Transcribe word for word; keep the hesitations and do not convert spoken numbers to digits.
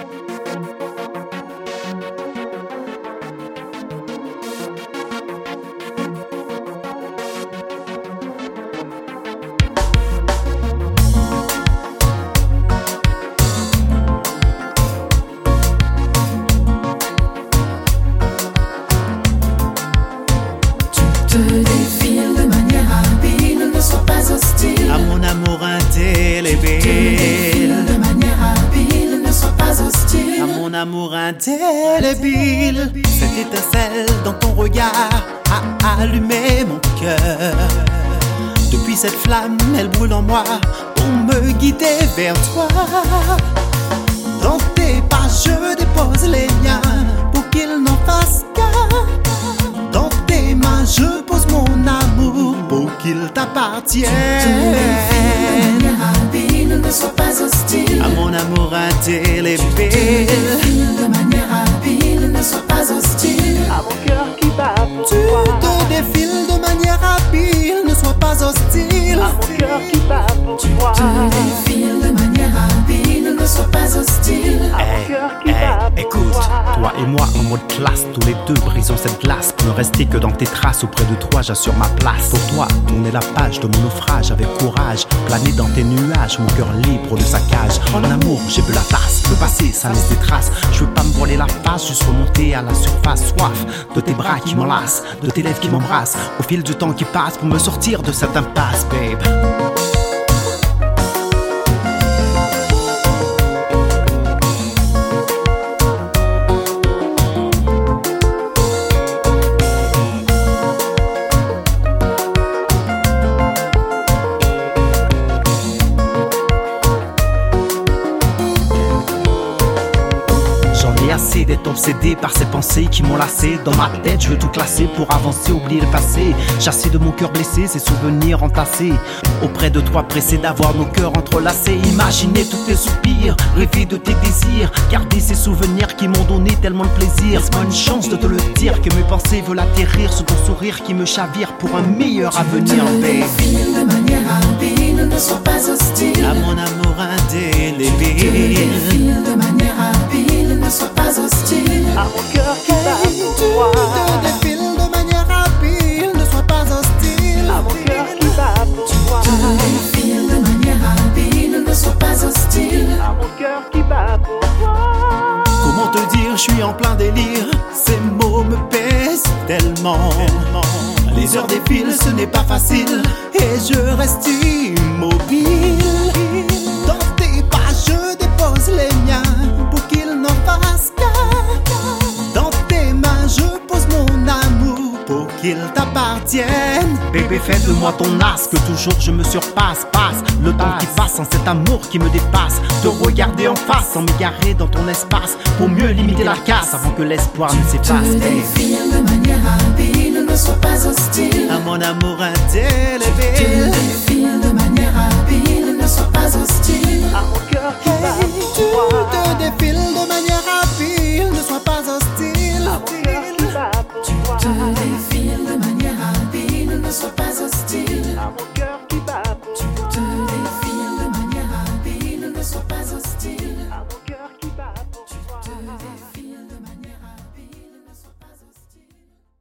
Te défile de manière habile, ne sois pas hostile. À mon amour indélébile. Te défile de manière habile, ne sois pas hostile. À mon amour indélébile. Cette étincelle dans ton regard a allumé mon cœur. Depuis cette flamme, elle brûle en moi pour me guider vers toi. Dans tes pas, je dépose les miens pour qu'ils n'en fassent qu'un. Dans tes mains, je pose mon amour pour qu'il t'appartienne. Te défile de manière habile, ne sois pas hostile. À mon amour indélébile. Te défile de manière habile, ne sois pas hostile. À mon cœur qui bat pour Tu toi. te défiles de manière habile, ne sois pas hostile. À mon cœur qui bat pour toi. Te défile de manière habile, ne sois pas hostile. À mon cœur qui bat pour Écoute, toi. toi et moi en mode classe, tous les deux brisons cette glace. Pour ne rester que dans tes traces, auprès de toi j'assure ma place. Pour toi, tourner la page de mon naufrage avec courage. Planer dans tes nuages, mon cœur libre de sa cage. En amour, j'ai bu la tasse, le passé ça laisse des traces. Je veux pas me voiler la face, juste remonter à la surface. Soif de tes bras qui m'enlacent, de tes lèvres qui m'embrassent. Au fil du temps qui passe pour me sortir de cette impasse, babe. J'en ai assez d'être obsédé par ces pensées qui m'ont lassé. Dans ma tête, je veux tout classer pour avancer, oublier le passé. Chasser de mon cœur blessé, ces souvenirs entassés. Auprès de toi, pressé d'avoir nos cœurs entrelacés. Imaginer tous tes soupirs, rêver de tes désirs. Garder ces souvenirs qui m'ont donné tellement de plaisir. Laisse-moi une chance de te le dire, que mes pensées veulent atterrir sous ton sourire qui me chavire pour un meilleur avenir, Te babe. défile de manière habile, ne sois pas hostile. À mon amour Te indélébile. défile de manière habile, ne sois pas hostile. À mon cœur qui bat pour Tu toi. te défiles de manière habile, ne sois pas hostile. À mon cœur qui bat pour toi. Te défile de manière habile, ne sois pas hostile. À mon cœur qui bat pour toi. Comment te dire, je suis en plein délire. Ces mots me pèsent tellement. Les heures défilent, ce n'est pas facile. Et je reste immobile. Dans tes pas, je dépose les miens pour qu'ils n'en fassent qu'un. Dans tes mains, je pose mon amour pour qu'il t'appartienne. Bébé, fais de moi ton as, que toujours je me surpasse. Passe le temps qui passe en cet amour qui me dépasse. Te regarder en face sans m'égarer dans ton espace. Pour mieux limiter la casse avant que l'espoir ne Te s'efface. défile de manière habile, ne sois pas hostile. À mon amour Te indélébile. défile